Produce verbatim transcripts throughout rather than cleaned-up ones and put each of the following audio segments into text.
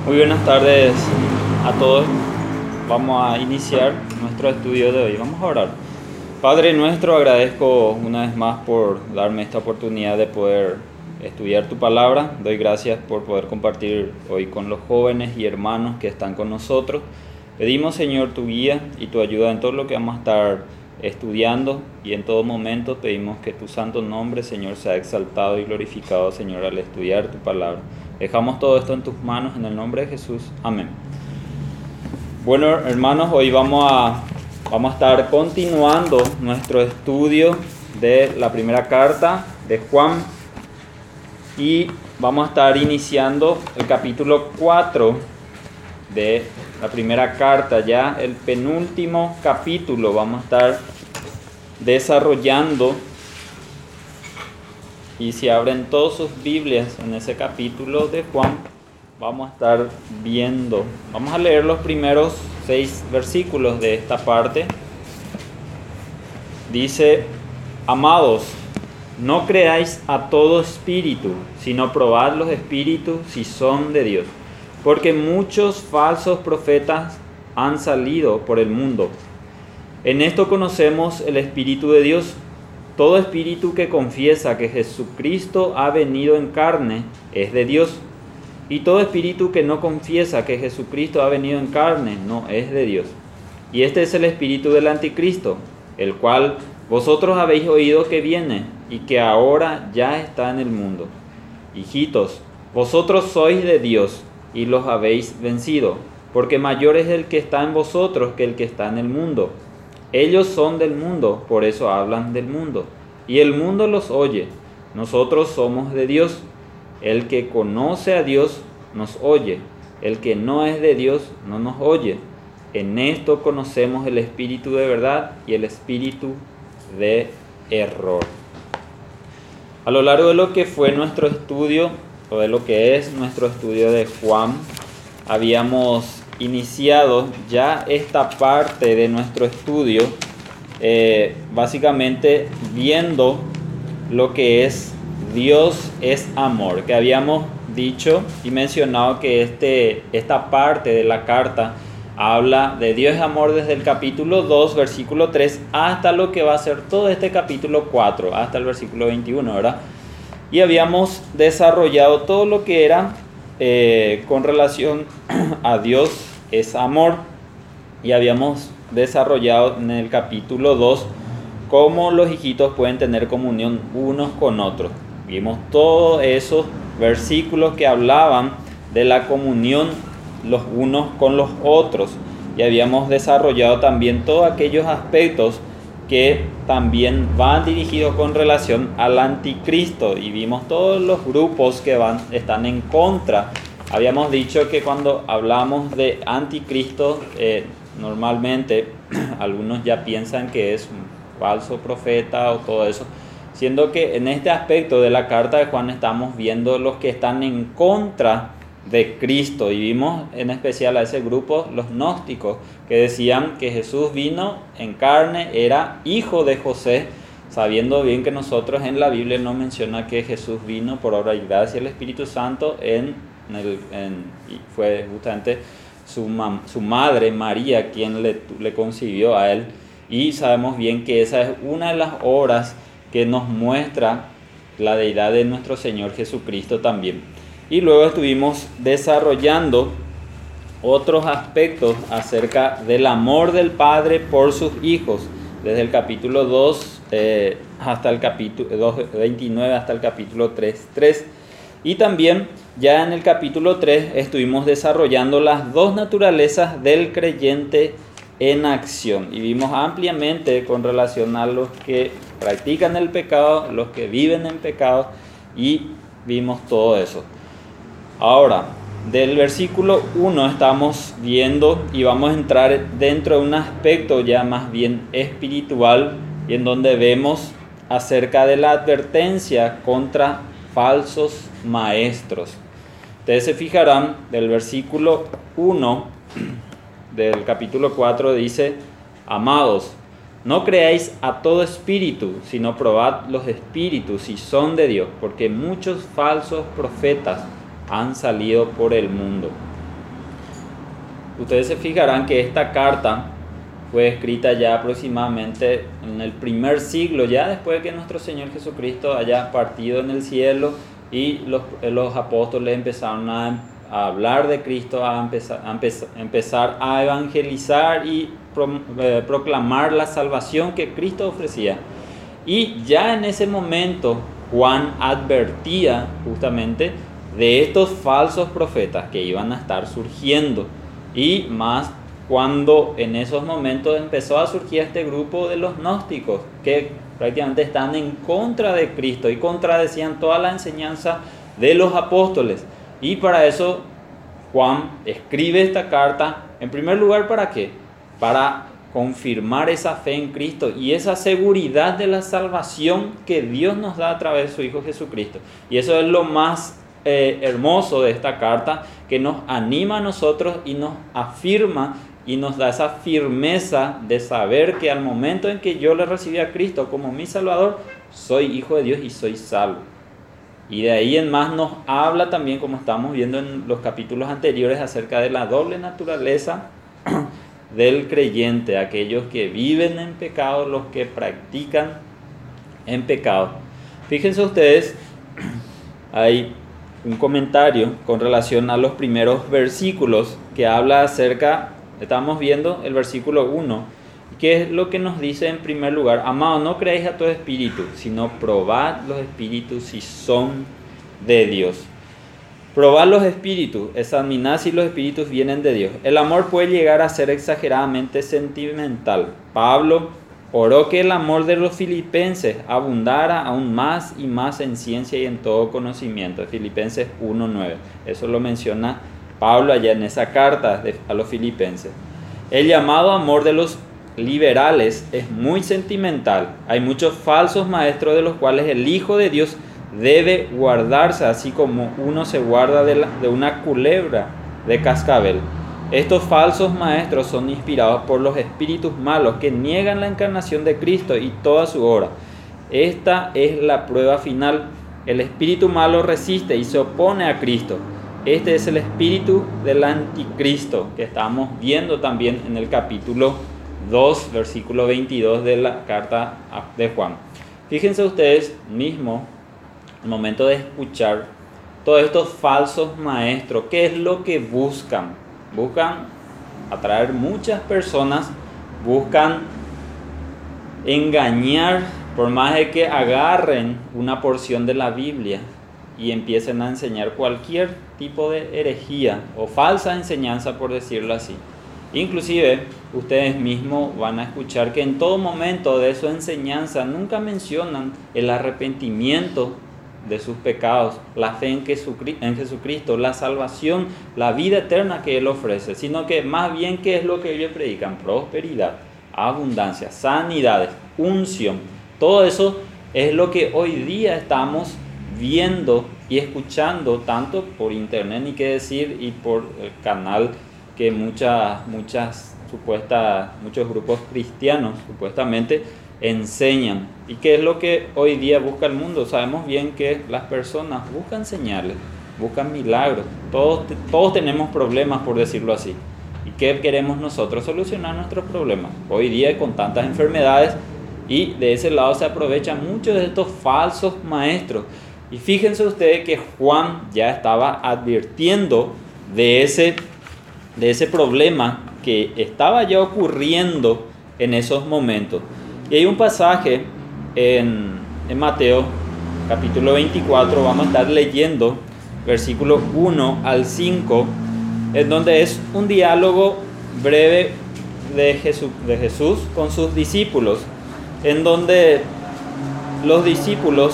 Muy buenas tardes a todos. Vamos a iniciar nuestro estudio de hoy. Vamos a orar. Padre nuestro, agradezco una vez más por darme esta oportunidad de poder estudiar tu palabra. Doy gracias por poder compartir hoy con los jóvenes y hermanos que están con nosotros. Pedimos, Señor, tu guía y tu ayuda en todo lo que vamos a estar estudiando, y en todo momento pedimos que tu santo nombre, Señor, sea exaltado y glorificado, Señor, al estudiar tu palabra. Dejamos todo esto en tus manos, en el nombre de Jesús. Amén. Bueno, hermanos, hoy vamos a, vamos a estar continuando nuestro estudio de la primera carta de Juan, y vamos a estar iniciando el capítulo cuatro de la primera carta, ya el penúltimo capítulo. Vamos a estar desarrollando, y si abren todas sus Biblias en ese capítulo de Juan, vamos a estar viendo, vamos a leer los primeros seis versículos de esta parte. Dice: amados, no creáis a todo espíritu, sino probad los espíritus si son de Dios, porque muchos falsos profetas han salido por el mundo. En esto conocemos el Espíritu de Dios. Todo espíritu que confiesa que Jesucristo ha venido en carne es de Dios, y todo espíritu que no confiesa que Jesucristo ha venido en carne no es de Dios. Y este es el espíritu del anticristo, el cual vosotros habéis oído que viene y que ahora ya está en el mundo. Hijitos, vosotros sois de Dios y los habéis vencido, porque mayor es el que está en vosotros que el que está en el mundo. Ellos son del mundo, por eso hablan del mundo, y el mundo los oye. Nosotros somos de Dios. El que conoce a Dios nos oye, el que no es de Dios no nos oye. En esto conocemos el espíritu de verdad y el espíritu de error. A lo largo de lo que fue nuestro estudio, o de lo que es nuestro estudio de Juan, habíamos iniciado ya esta parte de nuestro estudio, eh, básicamente viendo lo que es Dios es amor, que habíamos dicho y mencionado que este, esta parte de la carta habla de Dios es amor desde el capítulo dos, versículo tres, hasta lo que va a ser todo este capítulo cuatro, hasta el versículo veintiuno, ¿verdad? Y habíamos desarrollado todo lo que era eh, con relación a Dios es amor, y habíamos desarrollado en el capítulo dos cómo los hijitos pueden tener comunión unos con otros. Vimos todos esos versículos que hablaban de la comunión los unos con los otros, y habíamos desarrollado también todos aquellos aspectos que también van dirigidos con relación al anticristo, y vimos todos los grupos que van, están en contra. Habíamos dicho que cuando hablamos de anticristo, eh, normalmente algunos ya piensan que es un falso profeta o todo eso, siendo que en este aspecto de la carta de Juan estamos viendo los que están en contra de Cristo, y vimos en especial a ese grupo, los gnósticos, que decían que Jesús vino en carne, era hijo de José, sabiendo bien que nosotros en la Biblia no menciona que Jesús vino por obra y gracia del Espíritu Santo, en, en el, en, y fue justamente su, mam, su madre María quien le, le concibió a él, y sabemos bien que esa es una de las obras que nos muestra la deidad de nuestro Señor Jesucristo también. Y luego estuvimos desarrollando otros aspectos acerca del amor del Padre por sus hijos, desde el capítulo dos eh, hasta el capítulo dos, veintinueve hasta el capítulo tres, tres. Y también ya en el capítulo tres estuvimos desarrollando las dos naturalezas del creyente en acción, y vimos ampliamente con relación a los que practican el pecado, los que viven en pecado, y vimos todo eso. Ahora, del versículo uno estamos viendo y vamos a entrar dentro de un aspecto ya más bien espiritual, y en donde vemos acerca de la advertencia contra falsos maestros. Ustedes se fijarán del versículo uno del capítulo cuatro, dice: amados, no creáis a todo espíritu, sino probad los espíritus si son de Dios, porque muchos falsos profetas han salido por el mundo. ustedes se fijarán que esta carta fue escrita ya aproximadamente en el primer siglo, ya después de que nuestro Señor Jesucristo haya partido en el cielo y los, los apóstoles empezaron a, a hablar de Cristo, a empezar, a empezar a evangelizar y pro, eh, proclamar la salvación que Cristo ofrecía. Y ya en ese momento Juan advertía justamente de estos falsos profetas que iban a estar surgiendo, y más cuando en esos momentos empezó a surgir este grupo de los gnósticos que prácticamente están en contra de Cristo y contradecían toda la enseñanza de los apóstoles. Y para eso Juan escribe esta carta, en primer lugar, ¿para qué? Para confirmar esa fe en Cristo y esa seguridad de la salvación que Dios nos da a través de su Hijo Jesucristo. Y eso es lo más eh, hermoso de esta carta, que nos anima a nosotros y nos afirma y nos da esa firmeza de saber que al momento en que yo le recibí a Cristo como mi Salvador, soy hijo de Dios y soy salvo. Y de ahí en más nos habla también, como estamos viendo en los capítulos anteriores, acerca de la doble naturaleza del creyente, aquellos que viven en pecado, los que practican en pecado. Fíjense ustedes, hay un comentario con relación a los primeros versículos que habla acerca, estamos viendo el versículo uno, que es lo que nos dice en primer lugar: amados, no creáis a todo espíritu, sino probad los espíritus si son de Dios. Probad los espíritus, examinad si los espíritus vienen de Dios. El amor puede llegar a ser exageradamente sentimental. Pablo oró que el amor de los filipenses abundara aún más y más en ciencia y en todo conocimiento. Filipenses uno nueve. Eso lo menciona Pablo allá en esa carta de, a los filipenses. El llamado amor de los liberales es muy sentimental. Hay muchos falsos maestros de los cuales el Hijo de Dios debe guardarse, así como uno se guarda de, la, de una culebra de cascabel. Estos falsos maestros son inspirados por los espíritus malos que niegan la encarnación de Cristo y toda su obra. Esta es la prueba final. El espíritu malo resiste y se opone a Cristo. Este es el espíritu del anticristo, que estamos viendo también en el capítulo dos, versículo veintidós de la carta de Juan. Fíjense ustedes mismos, al momento de escuchar todos estos falsos maestros, ¿qué es lo que buscan? Buscan atraer muchas personas, buscan engañar, por más de que agarren una porción de la Biblia y empiecen a enseñar cualquier tipo de herejía o falsa enseñanza, por decirlo así. Inclusive ustedes mismos van a escuchar que en todo momento de su enseñanza nunca mencionan el arrepentimiento de sus pecados, la fe en Jesucristo, la salvación, la vida eterna que Él ofrece, sino que más bien, ¿qué es lo que ellos predican? Prosperidad, abundancia, sanidades, unción. Todo eso es lo que hoy día estamos viendo y escuchando, tanto por internet, ni qué decir, y por el canal que muchas, muchas supuestas, muchos grupos cristianos supuestamente enseñan. ¿Y qué es lo que hoy día busca el mundo? Sabemos bien que las personas buscan señales, buscan milagros. Todos, todos tenemos problemas, por decirlo así. ¿Y qué queremos nosotros? Solucionar nuestros problemas. Hoy día con tantas enfermedades, y de ese lado se aprovechan muchos de estos falsos maestros. Y fíjense ustedes que Juan ya estaba advirtiendo de ese, de ese problema que estaba ya ocurriendo en esos momentos. Y hay un pasaje en, en Mateo, capítulo veinticuatro, vamos a estar leyendo versículos uno al cinco, en donde es un diálogo breve de Jesús, de Jesús con sus discípulos, en donde los discípulos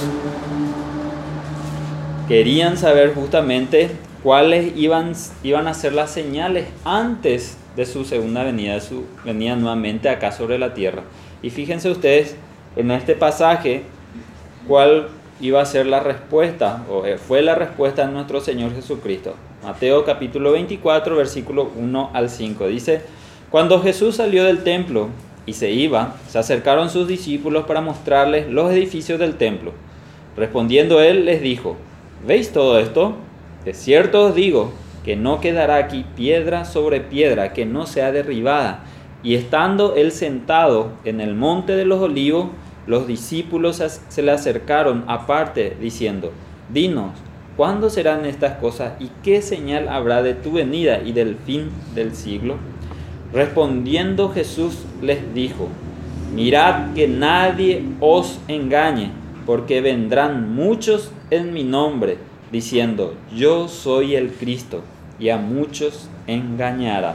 querían saber justamente cuáles iban, iban a ser las señales antes de su segunda venida, de su venida nuevamente acá sobre la tierra. Y fíjense ustedes en este pasaje cuál iba a ser la respuesta, o fue la respuesta de nuestro Señor Jesucristo. Mateo capítulo veinticuatro, versículo uno al cinco. Dice: cuando Jesús salió del templo y se iba, se acercaron sus discípulos para mostrarles los edificios del templo. Respondiendo él les dijo: ¿veis todo esto? De cierto os digo que no quedará aquí piedra sobre piedra que no sea derribada. Y estando él sentado en el monte de los olivos, los discípulos se le acercaron aparte, diciendo: Dinos, ¿cuándo serán estas cosas y qué señal habrá de tu venida y del fin del siglo? Respondiendo Jesús les dijo: Mirad que nadie os engañe, porque vendrán muchos en mi nombre, diciendo: Yo soy el Cristo, y a muchos engañarán.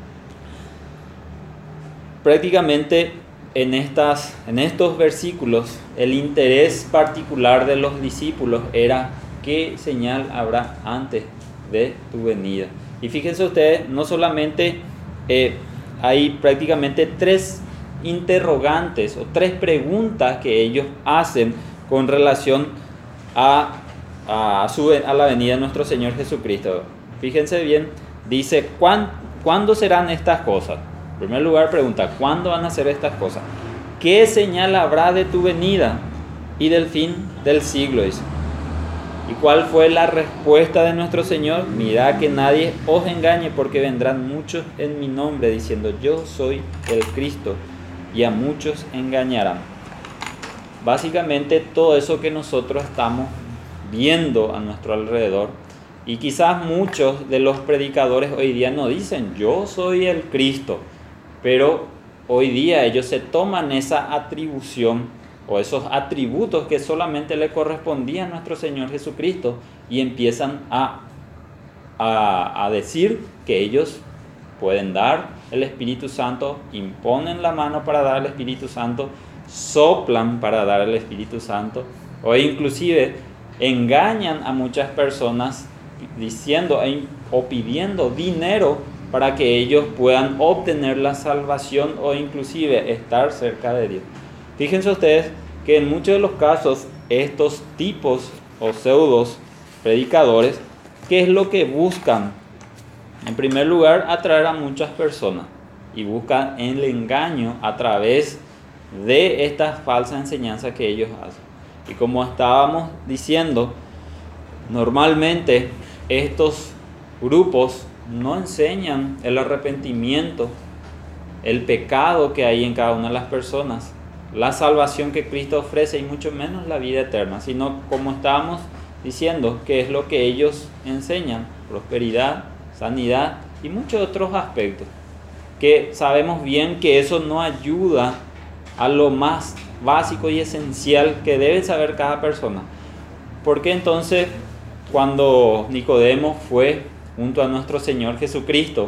Prácticamente en, estas, en estos versículos el interés particular de los discípulos era: ¿qué señal habrá antes de tu venida? Y fíjense ustedes, no solamente eh, hay prácticamente tres interrogantes o tres preguntas que ellos hacen con relación a, a, su, a la venida de nuestro Señor Jesucristo. Fíjense bien, dice: ¿cuándo serán estas cosas? En primer lugar pregunta: ¿cuándo van a ser estas cosas? ¿Qué señal habrá de tu venida y del fin del siglo? Dice. ¿Y cuál fue la respuesta de nuestro Señor? Mirad que nadie os engañe, porque vendrán muchos en mi nombre, diciendo: Yo soy el Cristo, y a muchos engañarán. Básicamente todo eso que nosotros estamos viendo a nuestro alrededor, y quizás muchos de los predicadores hoy día no dicen: Yo soy el Cristo, pero hoy día ellos se toman esa atribución o esos atributos que solamente le correspondían a nuestro Señor Jesucristo y empiezan a, a, a decir que ellos pueden dar el Espíritu Santo, imponen la mano para dar el Espíritu Santo, soplan para dar el Espíritu Santo, o inclusive engañan a muchas personas diciendo o pidiendo dinero para que ellos puedan obtener la salvación o inclusive estar cerca de Dios. Fíjense ustedes que en muchos de los casos estos tipos o pseudos predicadores, ¿qué es lo que buscan? En primer lugar, atraer a muchas personas, y buscan el engaño a través de estas falsas enseñanzas que ellos hacen. Y como estábamos diciendo, normalmente estos grupos no enseñan el arrepentimiento, el pecado que hay en cada una de las personas, la salvación que Cristo ofrece, y mucho menos la vida eterna, sino, como estábamos diciendo, que es lo que ellos enseñan: prosperidad, sanidad y muchos otros aspectos, que sabemos bien que eso no ayuda a lo más básico y esencial que debe saber cada persona. Porque entonces, cuando Nicodemo fue junto a nuestro Señor Jesucristo,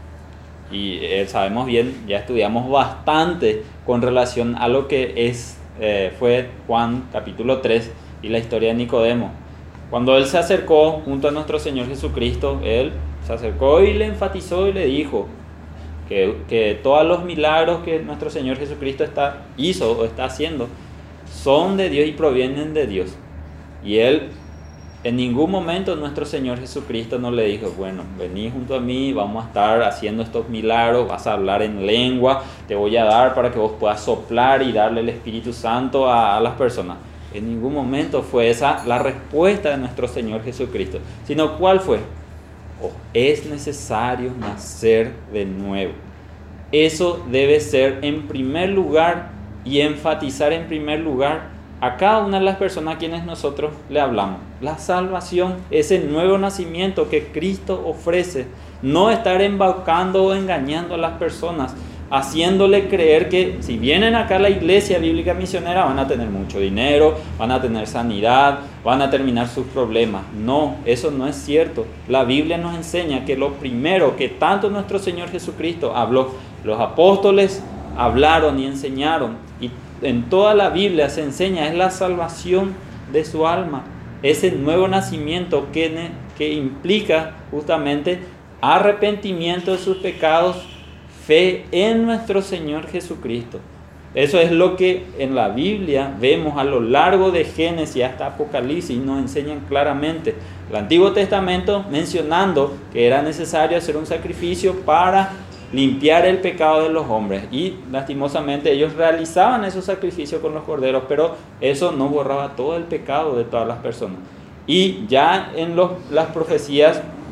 y eh, sabemos bien, ya estudiamos bastante con relación a lo que es, eh, fue Juan capítulo tres y la historia de Nicodemo. Cuando él se acercó junto a nuestro Señor Jesucristo, él se acercó y le enfatizó y le dijo que, que todos los milagros que nuestro Señor Jesucristo está, hizo o está haciendo son de Dios y provienen de Dios. Y él, en ningún momento nuestro Señor Jesucristo no le dijo: bueno, vení junto a mí, vamos a estar haciendo estos milagros, vas a hablar en lengua, te voy a dar para que vos puedas soplar y darle el Espíritu Santo a, a las personas. En ningún momento fue esa la respuesta de nuestro Señor Jesucristo, sino ¿cuál fue? Oh, es necesario nacer de nuevo. Eso debe ser en primer lugar, y enfatizar en primer lugar a cada una de las personas a quienes nosotros le hablamos. La salvación, ese nuevo nacimiento que Cristo ofrece. No estar embaucando o engañando a las personas, haciéndole creer que si vienen acá a la iglesia bíblica misionera van a tener mucho dinero, van a tener sanidad, van a terminar sus problemas. No, eso no es cierto. La Biblia nos enseña que lo primero que tanto nuestro Señor Jesucristo habló, los apóstoles hablaron y enseñaron, y en toda la Biblia se enseña, es la salvación de su alma, ese nuevo nacimiento que, que implica justamente arrepentimiento de sus pecados, fe en nuestro Señor Jesucristo. Eso es lo que en la Biblia vemos a lo largo de Génesis hasta Apocalipsis, nos enseñan claramente. El Antiguo Testamento mencionando que era necesario hacer un sacrificio para limpiar el pecado de los hombres, y lastimosamente ellos realizaban esos sacrificios con los corderos, pero eso no borraba todo el pecado de todas las personas. Y ya en los, las profecías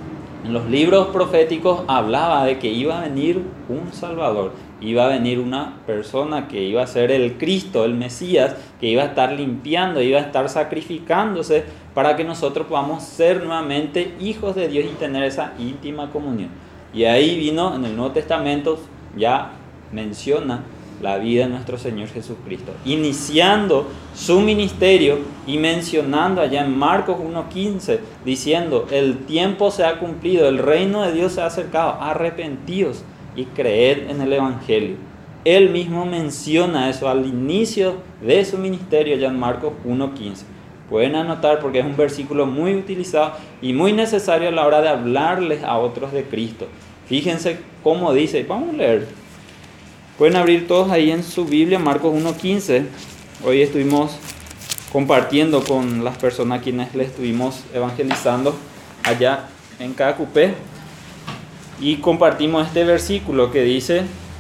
En los libros proféticos hablaba de que iba a venir un Salvador, iba a venir una persona que iba a ser el Cristo, el Mesías, que iba a estar limpiando, iba a estar sacrificándose para que nosotros podamos ser nuevamente hijos de Dios y tener esa íntima comunión. Y ahí vino, en el Nuevo Testamento, ya menciona la vida de nuestro Señor Jesucristo, iniciando su ministerio y mencionando allá en Marcos uno quince, diciendo: el tiempo se ha cumplido, el reino de Dios se ha acercado, arrepentíos y creed en el Evangelio. Él mismo menciona eso al inicio de su ministerio allá en Marcos uno quince. Pueden anotar porque es un versículo muy utilizado y muy necesario a la hora de hablarles a otros de Cristo. Fíjense cómo dice, vamos a leer. Pueden abrir todos ahí en su Biblia, Marcos uno quince. Hoy estuvimos compartiendo con las personas a quienes les estuvimos evangelizando allá en Cacupé. Y compartimos este versículo que dice,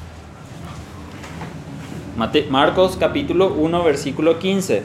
Marcos capítulo uno, versículo quince.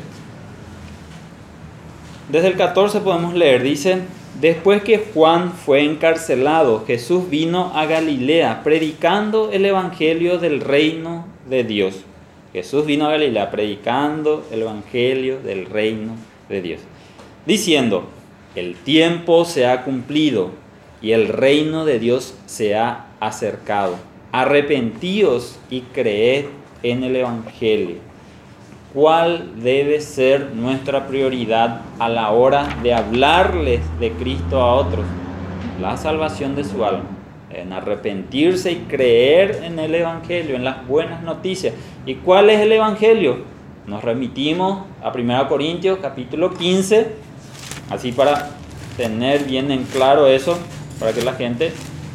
Desde el catorce podemos leer, dice: después que Juan fue encarcelado, Jesús vino a Galilea predicando el evangelio del reino de Dios. Jesús vino a Galilea predicando el evangelio del reino de Dios, diciendo: el tiempo se ha cumplido y el reino de Dios se ha acercado. Arrepentíos y creed en el evangelio. ¿Cuál debe ser nuestra prioridad a la hora de hablarles de Cristo a otros? La salvación de su alma, en arrepentirse y creer en el Evangelio, en las buenas noticias. ¿Y cuál es el Evangelio? Nos remitimos a primera Corintios capítulo quince, así para tener bien en claro eso, para que la gente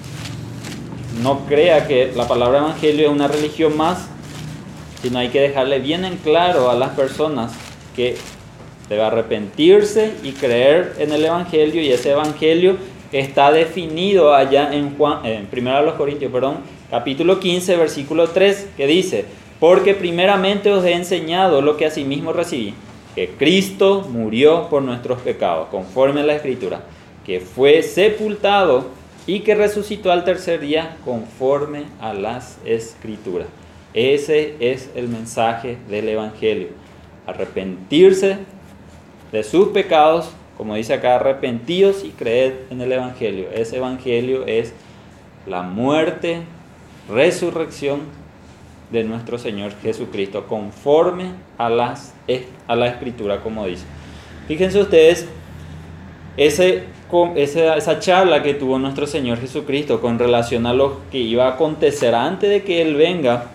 no crea que la palabra Evangelio es una religión más, sino hay que dejarle bien en claro a las personas que debe arrepentirse y creer en el Evangelio, y ese Evangelio está definido allá en Juan, en primera de los Corintios, perdón, capítulo quince, versículo tres, que dice: porque primeramente os he enseñado lo que asimismo recibí, que Cristo murió por nuestros pecados, conforme a la Escritura, que fue sepultado y que resucitó al tercer día, conforme a las Escrituras. Ese es el mensaje del Evangelio. Arrepentirse de sus pecados, como dice acá, arrepentíos y creed en el Evangelio. Ese Evangelio es la muerte, resurrección de nuestro Señor Jesucristo, conforme a, las, a la Escritura, como dice. Fíjense ustedes, ese, esa, esa charla que tuvo nuestro Señor Jesucristo con relación a lo que iba a acontecer antes de que Él venga,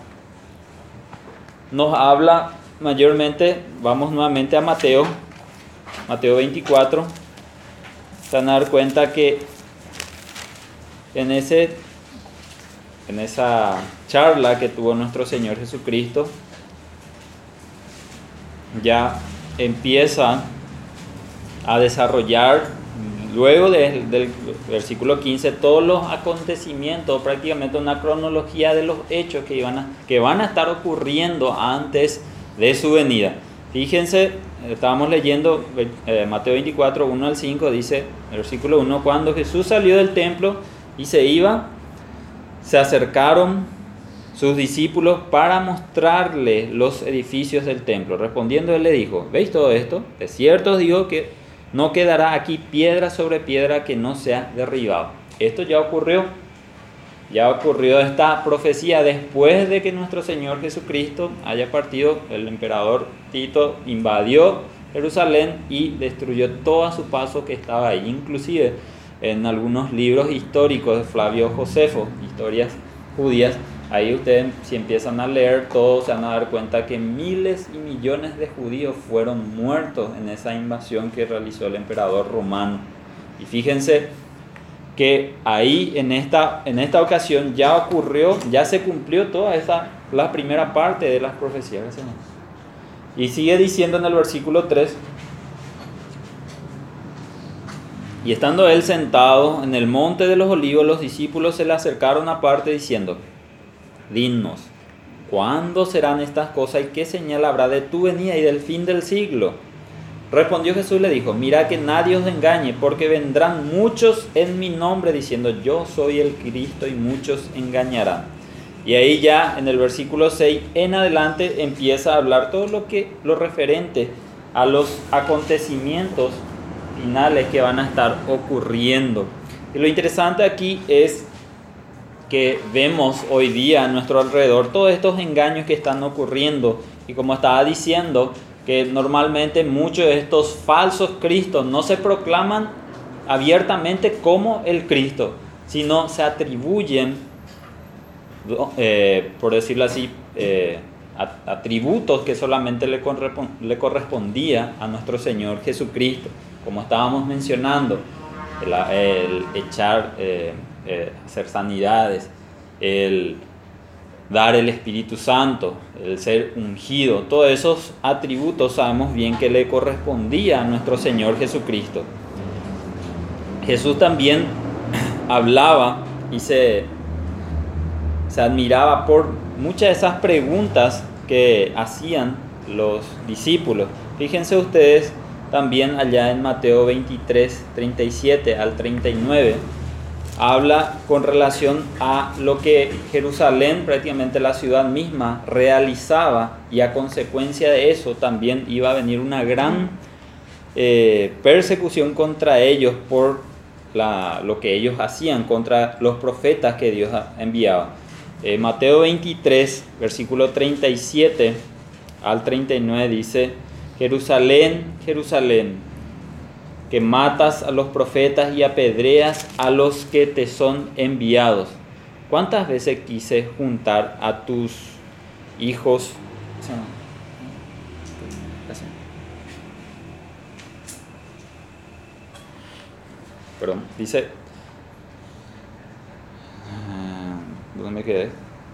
nos habla mayormente. Vamos nuevamente a Mateo, Mateo veinticuatro. Se van a dar cuenta que en, ese, en esa charla que tuvo nuestro Señor Jesucristo, ya empieza a desarrollar, luego de, del versículo quince, todos los acontecimientos, prácticamente una cronología de los hechos que, iban a, que van a estar ocurriendo antes de su venida. Fíjense, estábamos leyendo eh, Mateo veinticuatro, uno al cinco, dice el versículo uno: cuando Jesús salió del templo y se iba, se acercaron sus discípulos para mostrarle los edificios del templo. Respondiendo, él le dijo: ¿veis todo esto? De cierto os digo que no quedará aquí piedra sobre piedra que no sea derribado. Esto ya ocurrió. Ya ocurrió esta profecía después de que nuestro Señor Jesucristo haya partido. El emperador Tito invadió Jerusalén y destruyó todo a su paso que estaba ahí. Inclusive en algunos libros históricos de Flavio Josefo, historias judías, ahí ustedes, si empiezan a leer todo, se van a dar cuenta que miles y millones de judíos fueron muertos en esa invasión que realizó el emperador romano. Y fíjense que ahí en esta, en esta ocasión ya ocurrió, ya se cumplió toda esa, la primera parte de las profecías del Señor. Y sigue diciendo en el versículo tres: y estando él sentado en el monte de los olivos, los discípulos se le acercaron aparte diciendo: dinos, ¿cuándo serán estas cosas y qué señal habrá de tu venida y del fin del siglo? Respondió Jesús y le dijo: mira que nadie os engañe, porque vendrán muchos en mi nombre diciendo yo soy el Cristo, y muchos engañarán. Y ahí ya en el versículo seis en adelante empieza a hablar todo lo que lo referente a los acontecimientos finales que van a estar ocurriendo. Y lo interesante aquí es que vemos hoy día a nuestro alrededor todos estos engaños que están ocurriendo, y como estaba diciendo, que normalmente muchos de estos falsos cristos no se proclaman abiertamente como el Cristo, sino se atribuyen, eh, por decirlo así, eh, atributos que solamente le, correspon- le correspondía a nuestro Señor Jesucristo, como estábamos mencionando, el, el echar, eh, eh, hacer sanidades, el dar el Espíritu Santo, el ser ungido. Todos esos atributos sabemos bien que le correspondía a nuestro Señor Jesucristo. Jesús también hablaba y se, se admiraba por muchas de esas preguntas que hacían los discípulos. Fíjense ustedes también allá en Mateo veintitrés, treinta y siete al treinta y nueve. Habla con relación a lo que Jerusalén, prácticamente la ciudad misma, realizaba, y a consecuencia de eso también iba a venir una gran eh, persecución contra ellos por la, lo que ellos hacían contra los profetas que Dios enviaba. Eh, Mateo veintitrés, versículo treinta y siete al treinta y nueve dice: Jerusalén, Jerusalén, que matas a los profetas y apedreas a los que te son enviados. ¿Cuántas veces quise juntar a tus hijos? Perdón, dice, ¿dónde me quedé?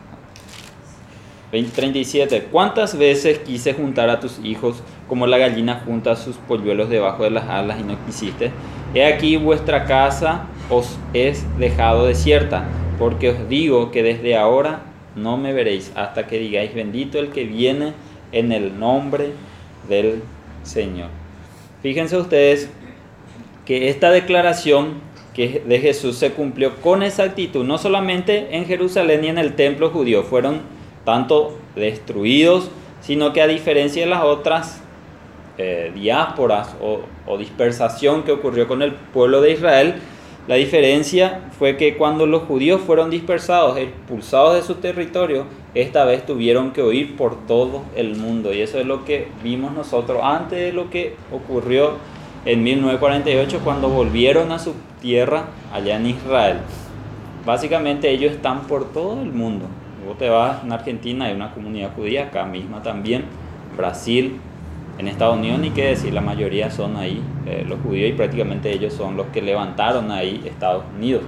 treinta y siete. ¿Cuántas veces quise juntar a tus hijos como la gallina junta sus polluelos debajo de las alas y no quisiste? He aquí vuestra casa os es dejado desierta, porque os digo que desde ahora no me veréis hasta que digáis: bendito el que viene en el nombre del Señor. Fíjense ustedes que esta declaración que de Jesús se cumplió con exactitud, no solamente en Jerusalén y en el templo judío, fueron tanto destruidos, sino que a diferencia de las otras eh, diásporas o, o dispersación que ocurrió con el pueblo de Israel, la diferencia fue que cuando los judíos fueron dispersados, expulsados de su territorio, esta vez tuvieron que huir por todo el mundo. Y eso es lo que vimos nosotros antes de lo que ocurrió en mil novecientos cuarenta y ocho, cuando volvieron a su tierra allá en Israel. Básicamente ellos están por todo el mundo. Vos te vas en Argentina, hay una comunidad judía, acá misma también, Brasil, en Estados Unidos ni qué decir, la mayoría son ahí eh, los judíos, y prácticamente ellos son los que levantaron ahí Estados Unidos.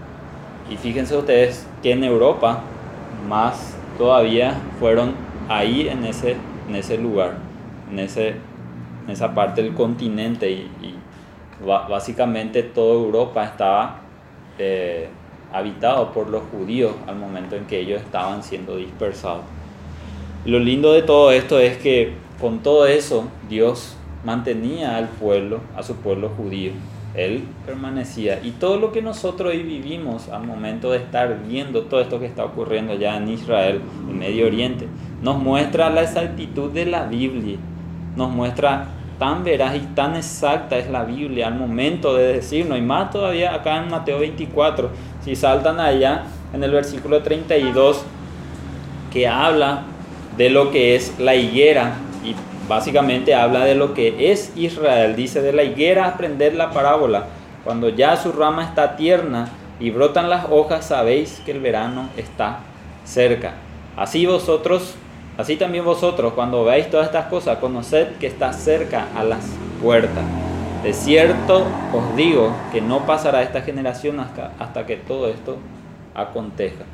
Y fíjense ustedes que en Europa más todavía fueron ahí en ese, en ese lugar, en, ese, en esa parte del continente, y, y básicamente toda Europa estaba eh, habitado por los judíos al momento en que ellos estaban siendo dispersados. Y lo lindo de todo esto es que con todo eso Dios mantenía al pueblo, a su pueblo judío. Él permanecía, y todo lo que nosotros hoy vivimos al momento de estar viendo todo esto que está ocurriendo ya en Israel, en Medio Oriente, nos muestra la exactitud de la Biblia, nos muestra tan veraz y tan exacta es la Biblia al momento de decirnos, y más todavía acá en Mateo veinticuatro, si saltan allá en el versículo treinta y dos, que habla de lo que es la higuera, y básicamente habla de lo que es Israel. Dice: de la higuera aprended la parábola, cuando ya su rama está tierna y brotan las hojas, sabéis que el verano está cerca. Así vosotros Así también vosotros, cuando veáis todas estas cosas, conoced que está cerca a las puertas. De cierto os digo que no pasará esta generación hasta, hasta que todo esto acontezca.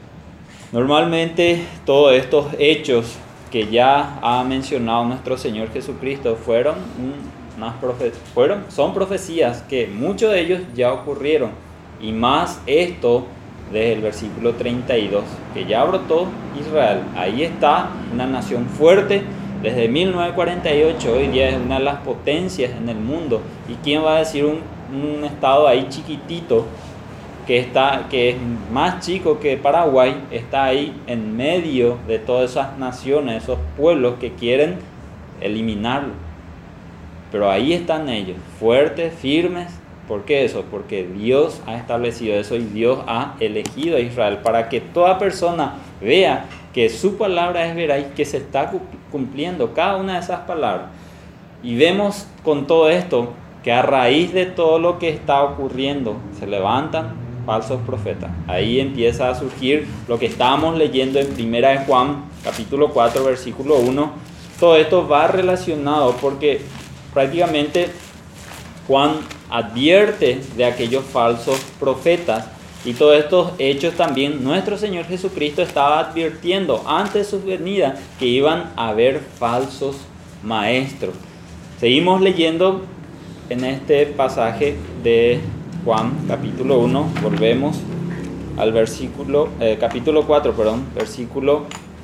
Normalmente todos estos hechos que ya ha mencionado nuestro Señor Jesucristo fueron, unas profe- fueron son profecías que muchos de ellos ya ocurrieron, y más esto desde el versículo treinta y dos, que ya brotó Israel. Ahí está una nación fuerte Desde mil novecientos cuarenta y ocho hoy día es una de las potencias en el mundo. ¿Y quién va a decir un, un estado ahí chiquitito que, está, que es más chico que Paraguay, está ahí en medio de todas esas naciones, esos pueblos que quieren eliminarlo? Pero ahí están ellos, fuertes, firmes. ¿Por qué eso? Porque Dios ha establecido eso y Dios ha elegido a Israel para que toda persona vea que su palabra es veraz y que se está cumpliendo cada una de esas palabras. Y vemos con todo esto que a raíz de todo lo que está ocurriendo se levantan falsos profetas. Ahí empieza a surgir lo que estábamos leyendo en Primera de Juan, capítulo cuatro, versículo uno. Todo esto va relacionado porque prácticamente Juan advierte de aquellos falsos profetas, y todos estos hechos también nuestro Señor Jesucristo estaba advirtiendo antes de su venida que iban a haber falsos maestros. Seguimos leyendo en este pasaje de Juan capítulo uno, volvemos al versículo, eh, capítulo cuatro, perdón, versículo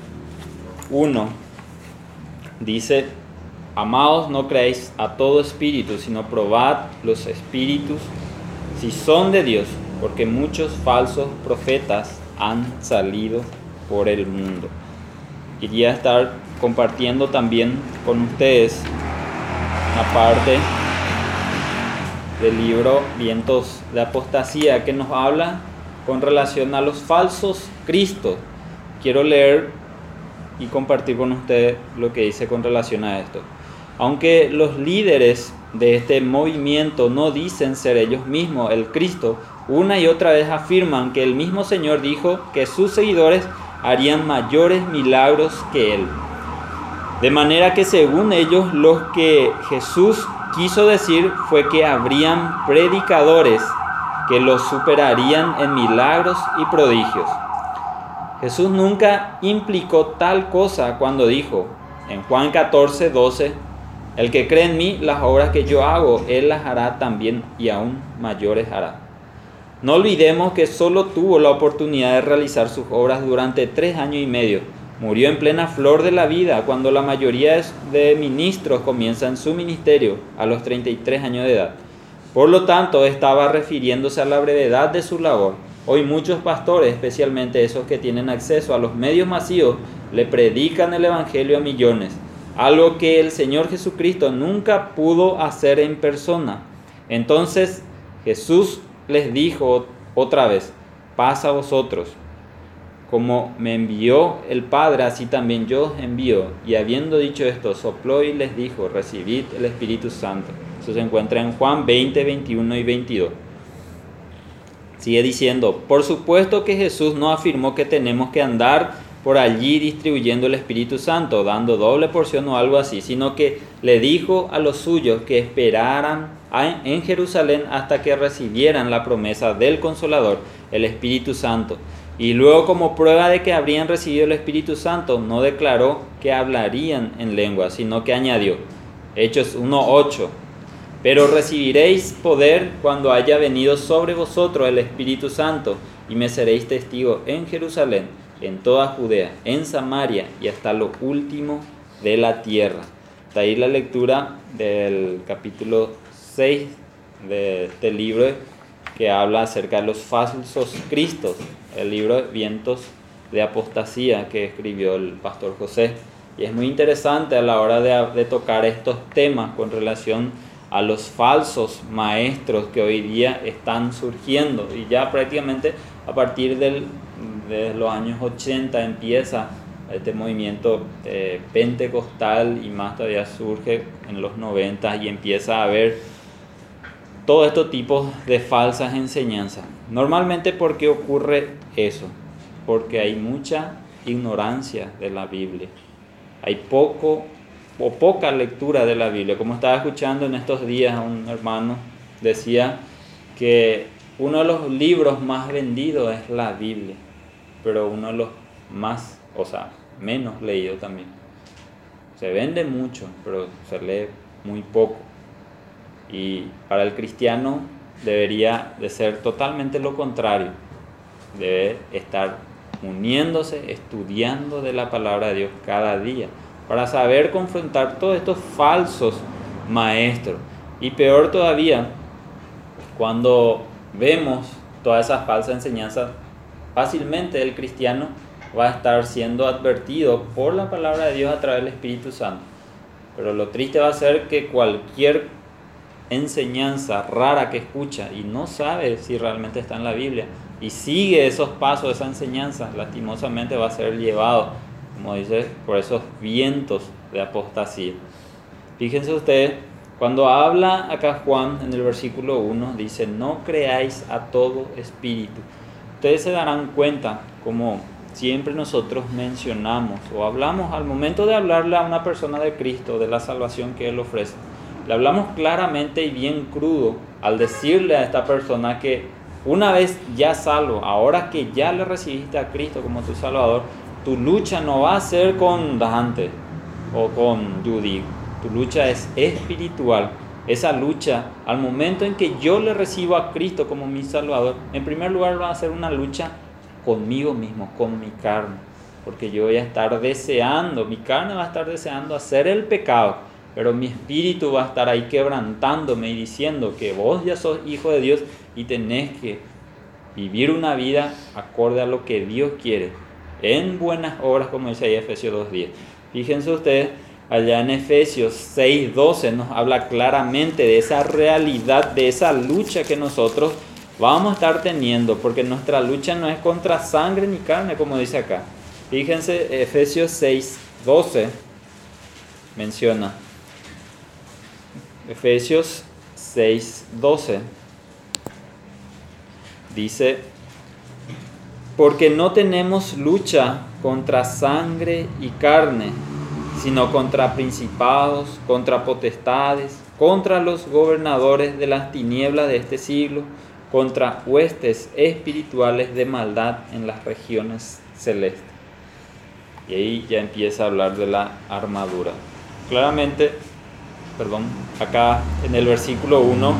uno. Dice: amados, no creáis a todo espíritu, sino probad los espíritus si son de Dios, porque muchos falsos profetas han salido por el mundo. Quería estar compartiendo también con ustedes una parte del libro Vientos de Apostasía que nos habla con relación a los falsos cristos. Quiero leer y compartir con ustedes lo que dice con relación a esto. Aunque los líderes de este movimiento no dicen ser ellos mismos el Cristo, una y otra vez afirman que el mismo Señor dijo que sus seguidores harían mayores milagros que Él. De manera que según ellos, lo que Jesús quiso decir fue que habrían predicadores que los superarían en milagros y prodigios. Jesús nunca implicó tal cosa cuando dijo en Juan catorce, doce: el que cree en mí, las obras que yo hago, él las hará también y aún mayores hará. No olvidemos que solo tuvo la oportunidad de realizar sus obras durante tres años y medio. Murió en plena flor de la vida cuando la mayoría de ministros comienzan su ministerio a los treinta y tres años de edad. Por lo tanto, estaba refiriéndose a la brevedad de su labor. Hoy muchos pastores, especialmente esos que tienen acceso a los medios masivos, le predican el evangelio a millones, algo que el Señor Jesucristo nunca pudo hacer en persona. Entonces Jesús les dijo otra vez: paz a vosotros. Como me envió el Padre, así también yo os envío. Y habiendo dicho esto, sopló y les dijo: recibid el Espíritu Santo. Eso se encuentra en Juan veinte, veintiuno y veintidós. Sigue diciendo: por supuesto que Jesús no afirmó que tenemos que andar por allí distribuyendo el Espíritu Santo, dando doble porción o algo así, sino que le dijo a los suyos que esperaran en Jerusalén hasta que recibieran la promesa del Consolador, el Espíritu Santo. Y luego, como prueba de que habrían recibido el Espíritu Santo, no declaró que hablarían en lengua, sino que añadió, Hechos uno, ocho, pero recibiréis poder cuando haya venido sobre vosotros el Espíritu Santo, y me seréis testigos en Jerusalén, en toda Judea, en Samaria y hasta lo último de la tierra. Está ahí la lectura del capítulo seis de este libro que habla acerca de los falsos cristos, el libro de Vientos de Apostasía que escribió el pastor José. Y es muy interesante a la hora de, de tocar estos temas con relación a los falsos maestros que hoy día están surgiendo. Y ya prácticamente a partir del, de los años ochenta empieza este movimiento eh, pentecostal, y más todavía surge en los noventa y empieza a haber todo este tipo de falsas enseñanzas. Normalmente, ¿por qué ocurre eso? Porque hay mucha ignorancia de la Biblia. Hay poco o poca lectura de la Biblia. Como estaba escuchando en estos días a un hermano, decía que uno de los libros más vendidos es la Biblia, pero uno de los más, o sea, menos leídos también. Se vende mucho, pero se lee muy poco. Y para el cristiano debería de ser totalmente lo contrario. Debe estar uniéndose, estudiando de la palabra de Dios cada día, para saber confrontar todos estos falsos maestros. Y peor todavía, cuando vemos todas esas falsas enseñanzas, fácilmente el cristiano va a estar siendo advertido por la palabra de Dios a través del Espíritu Santo. Pero lo triste va a ser que cualquier enseñanza rara que escucha y no sabe si realmente está en la Biblia y sigue esos pasos, esa enseñanza, lastimosamente va a ser llevado, como dice, por esos vientos de apostasía. Fíjense ustedes, cuando habla acá Juan en el versículo uno, dice: no creáis a todo espíritu. Ustedes se darán cuenta, como siempre nosotros mencionamos o hablamos al momento de hablarle a una persona de Cristo, de la salvación que Él ofrece, le hablamos claramente y bien crudo al decirle a esta persona que una vez ya salvo, ahora que ya le recibiste a Cristo como tu Salvador, tu lucha no va a ser con Dante o con Judy, tu lucha es espiritual. Esa lucha, al momento en que yo le recibo a Cristo como mi Salvador, en primer lugar va a ser una lucha conmigo mismo, con mi carne, porque yo voy a estar deseando, mi carne va a estar deseando hacer el pecado, pero mi espíritu va a estar ahí quebrantándome y diciendo que vos ya sos hijo de Dios y tenés que vivir una vida acorde a lo que Dios quiere, en buenas obras, como dice ahí Efesios dos diez. Fíjense ustedes, allá en Efesios seis doce nos habla claramente de esa realidad, de esa lucha que nosotros vamos a estar teniendo, porque nuestra lucha no es contra sangre ni carne, como dice acá. Fíjense, Efesios seis doce menciona, Efesios seis doce dice: porque no tenemos lucha contra sangre y carne, sino contra principados, contra potestades, contra los gobernadores de las tinieblas de este siglo, contra huestes espirituales de maldad en las regiones celestes. Y ahí ya empieza a hablar de la armadura. Claramente, perdón, acá en el versículo uno,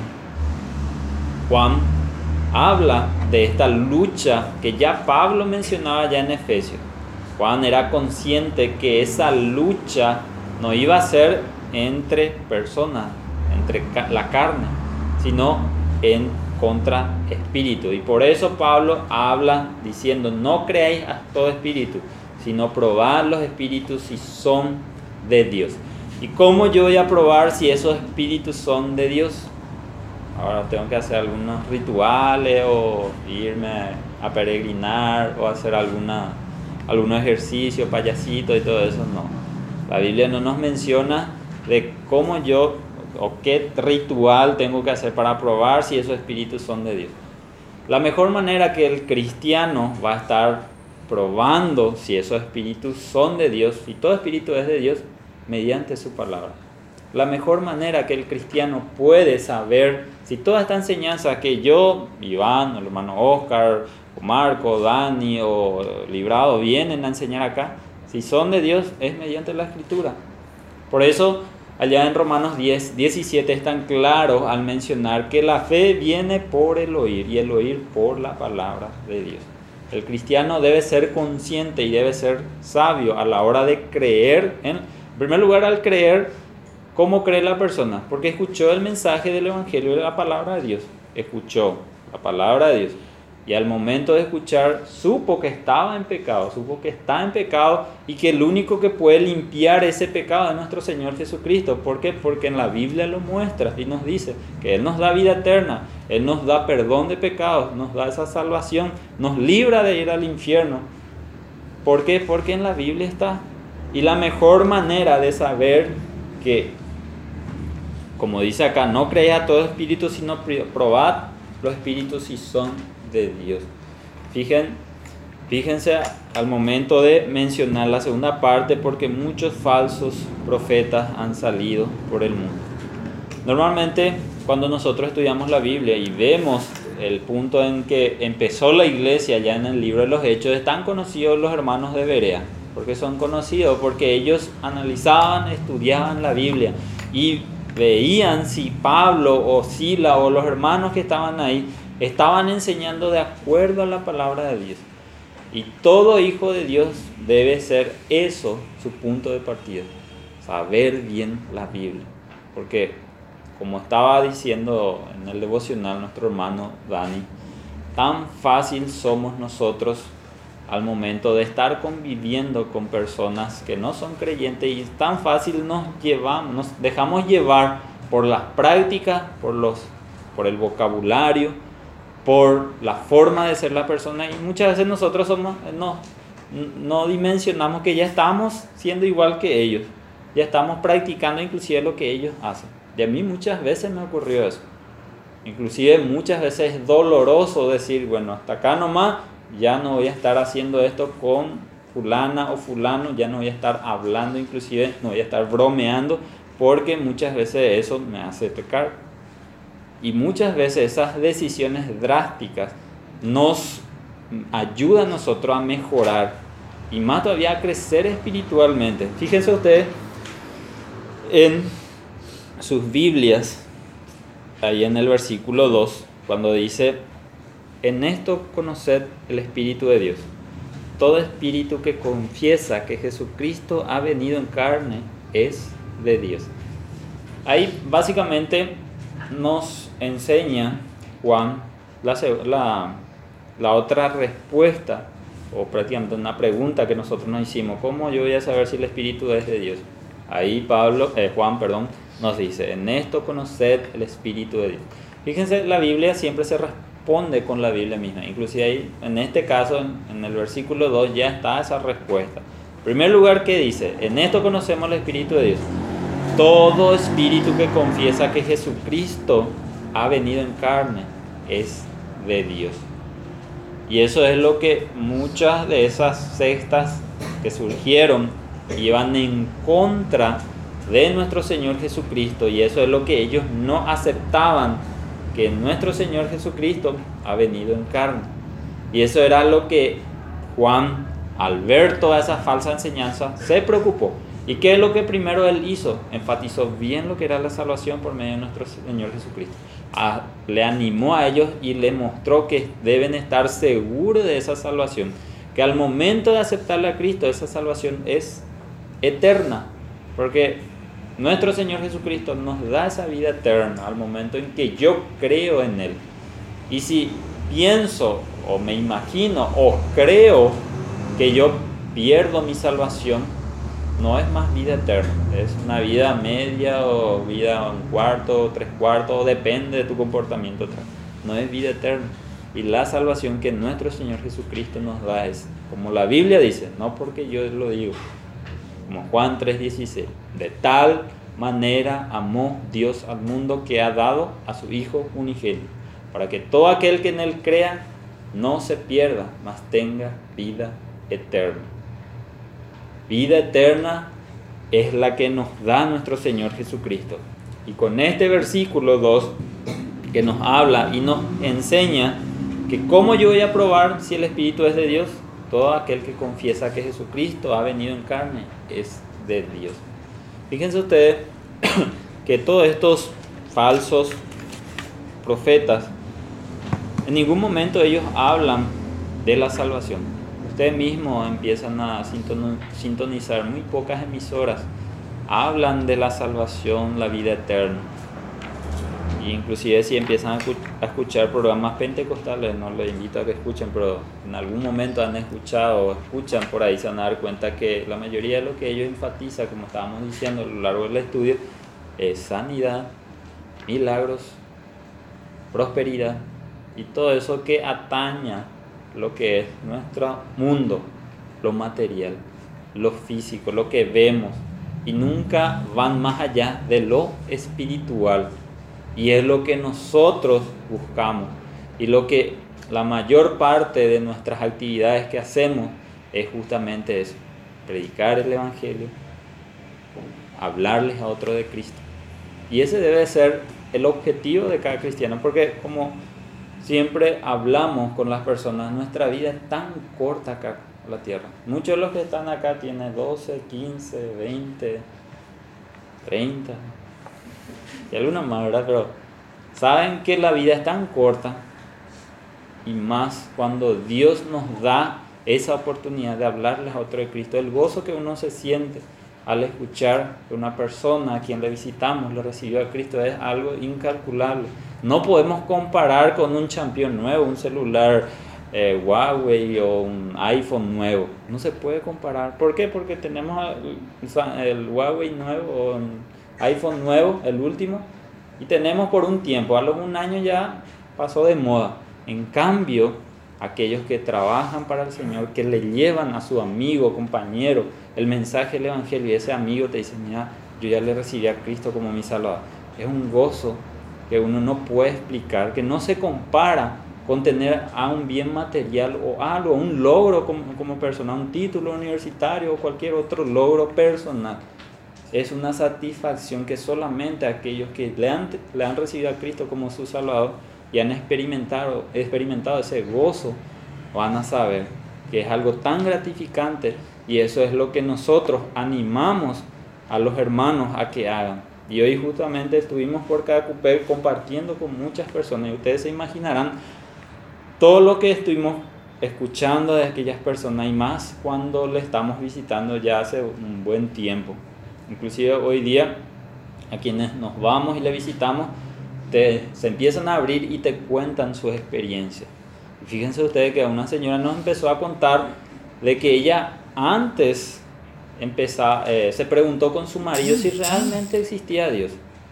Juan habla de esta lucha que ya Pablo mencionaba ya en Efesios. Juan era consciente que esa lucha no iba a ser entre personas, entre la carne, sino en contra espíritu. Y por eso Pablo habla diciendo: no creáis a todo espíritu, sino probad los espíritus si son de Dios. ¿Y cómo yo voy a probar si esos espíritus son de Dios? Ahora tengo que hacer algunos rituales o irme a peregrinar o hacer alguna, algún ejercicio, payasito y todo eso. No. La Biblia no nos menciona de cómo yo o qué ritual tengo que hacer para probar si esos espíritus son de Dios. La mejor manera que el cristiano va a estar probando si esos espíritus son de Dios, y todo espíritu es de Dios, mediante su palabra. La mejor manera que el cristiano puede saber si toda esta enseñanza que yo, Iván, el hermano Oscar, o Marco, Dani o Librado vienen a enseñar acá, si son de Dios, es mediante la Escritura. Por eso, allá en Romanos diez, diecisiete es tan claro al mencionar que la fe viene por el oír y el oír por la palabra de Dios. El cristiano debe ser consciente y debe ser sabio a la hora de creer. En, en primer lugar, al creer, ¿cómo cree la persona? Porque escuchó el mensaje del Evangelio de la palabra de Dios. Escuchó la palabra de Dios. Y al momento de escuchar, supo que estaba en pecado, supo que está en pecado y que el único que puede limpiar ese pecado es nuestro Señor Jesucristo. ¿Por qué? Porque en la Biblia lo muestra y nos dice que Él nos da vida eterna, Él nos da perdón de pecados, nos da esa salvación, nos libra de ir al infierno. ¿Por qué? Porque en la Biblia está. Y la mejor manera de saber que, como dice acá, no creáis a todo espíritu, sino probad los espíritus si son de Dios. Fíjense, fíjense al momento de mencionar la segunda parte, porque muchos falsos profetas han salido por el mundo. Normalmente, cuando nosotros estudiamos la Biblia y vemos el punto en que empezó la iglesia, ya en el libro de los Hechos, están conocidos los hermanos de Berea. ¿Por qué son conocidos? Porque ellos analizaban, estudiaban la Biblia y veían si Pablo o Sila o los hermanos que estaban ahí estaban enseñando de acuerdo a la palabra de Dios. Y todo hijo de Dios debe ser eso su punto de partida, saber bien la Biblia. Porque, como estaba diciendo en el devocional nuestro hermano Dani, tan fácil somos nosotros al momento de estar conviviendo con personas que no son creyentes, y tan fácil nos llevamos, nos dejamos llevar por las prácticas, por los, por el vocabulario, por la forma de ser la persona, y muchas veces nosotros somos, no, no dimensionamos que ya estamos siendo igual que ellos, ya estamos practicando inclusive lo que ellos hacen. Y a mí muchas veces me ocurrió eso. Inclusive muchas veces es doloroso decir, bueno, hasta acá nomás, ya no voy a estar haciendo esto con fulana o fulano, ya no voy a estar hablando, inclusive no voy a estar bromeando, porque muchas veces eso me hace pecar. Y muchas veces esas decisiones drásticas nos ayudan a nosotros a mejorar y más todavía a crecer espiritualmente. Fíjense ustedes en sus Biblias, ahí en el versículo dos, cuando dice: en esto conoced el Espíritu de Dios. Todo espíritu que confiesa que Jesucristo ha venido en carne es de Dios. Ahí básicamente nos enseña Juan la, la, la otra respuesta, o prácticamente una pregunta que nosotros nos hicimos: ¿cómo yo voy a saber si el Espíritu es de Dios? Ahí Pablo, eh, Juan perdón, nos dice: en esto conoced el Espíritu de Dios. Fíjense, la Biblia siempre se responde con la Biblia misma. Inclusive ahí, en este caso, en, en el versículo dos ya está esa respuesta. En primer lugar, ¿qué dice? En esto conocemos el Espíritu de Dios. Todo espíritu que confiesa que Jesucristo ha venido en carne es de Dios. Y eso es lo que muchas de esas sectas que surgieron iban en contra de nuestro Señor Jesucristo, y eso es lo que ellos no aceptaban, que nuestro Señor Jesucristo ha venido en carne. Y eso era lo que Juan, al ver toda esa falsa enseñanza, se preocupó. ¿Y qué es lo que primero él hizo? Enfatizó bien lo que era la salvación por medio de nuestro Señor Jesucristo. A, le animó a ellos y le mostró que deben estar seguros de esa salvación, que al momento de aceptarle a Cristo, esa salvación es eterna, porque nuestro Señor Jesucristo nos da esa vida eterna al momento en que yo creo en Él. Y si pienso o me imagino o creo que yo pierdo mi salvación, no es más vida eterna, es una vida media o vida un cuarto o tres cuartos, depende de tu comportamiento. No es vida eterna. Y la salvación que nuestro Señor Jesucristo nos da es, como la Biblia dice, no porque yo lo digo, como Juan tres dieciséis, de tal manera amó Dios al mundo que ha dado a su Hijo unigénito, para que todo aquel que en Él crea no se pierda, mas tenga vida eterna. Vida eterna es la que nos da nuestro Señor Jesucristo. Y con este versículo dos que nos habla y nos enseña que cómo yo voy a probar si el Espíritu es de Dios, todo aquel que confiesa que Jesucristo ha venido en carne es de Dios. Fíjense ustedes que todos estos falsos profetas, en ningún momento ellos hablan de la salvación. Ustedes mismos empiezan a sintonizar muy pocas emisoras, hablan de la salvación, la vida eterna. Y inclusive si empiezan a escuchar programas pentecostales, no les invito a que escuchen, pero en algún momento han escuchado o escuchan por ahí, se van a dar cuenta que la mayoría de lo que ellos enfatizan, como estábamos diciendo a lo largo del estudio, es sanidad, milagros, prosperidad y todo eso que ataña lo que es nuestro mundo, lo material, lo físico, lo que vemos, y nunca van más allá de lo espiritual. Y es lo que nosotros buscamos, y lo que la mayor parte de nuestras actividades que hacemos es justamente eso: predicar el Evangelio, hablarles a otros de Cristo. Y ese debe ser el objetivo de cada cristiano, porque como siempre hablamos con las personas, nuestra vida es tan corta acá en la tierra. Muchos de los que están acá tienen doce, quince, veinte, treinta y algunos más, ¿verdad? Pero saben que la vida es tan corta, y más cuando Dios nos da esa oportunidad de hablarles a otro de Cristo. El gozo que uno se siente al escuchar que una persona a quien le visitamos le recibió a Cristo es algo incalculable. No podemos comparar con un champion nuevo, un celular eh, Huawei o un iPhone nuevo. No se puede comparar. ¿Por qué? Porque tenemos el, el Huawei nuevo o un iPhone nuevo, el último, y tenemos por un tiempo, a los un año ya pasó de moda. En cambio, aquellos que trabajan para el Señor, que le llevan a su amigo, compañero, el mensaje del Evangelio, y ese amigo te dice, mira, yo ya le recibí a Cristo como mi Salvador. Es un gozo que uno no puede explicar, que no se compara con tener a un bien material o algo, un logro como, como persona, un título universitario o cualquier otro logro personal. Es una satisfacción que solamente aquellos que le han, le han recibido a Cristo como su Salvador y han experimentado, experimentado ese gozo, van a saber que es algo tan gratificante, y eso es lo que nosotros animamos a los hermanos a que hagan. Y hoy justamente estuvimos por Cadacupé compartiendo con muchas personas, y ustedes se imaginarán todo lo que estuvimos escuchando de aquellas personas, y más cuando le estamos visitando ya hace un buen tiempo. Inclusive hoy día a quienes nos vamos y le visitamos te, se empiezan a abrir y te cuentan sus experiencias. Y fíjense ustedes que una señora nos empezó a contar de que ella antes empezó, eh, se preguntó con su marido si realmente existía Dios,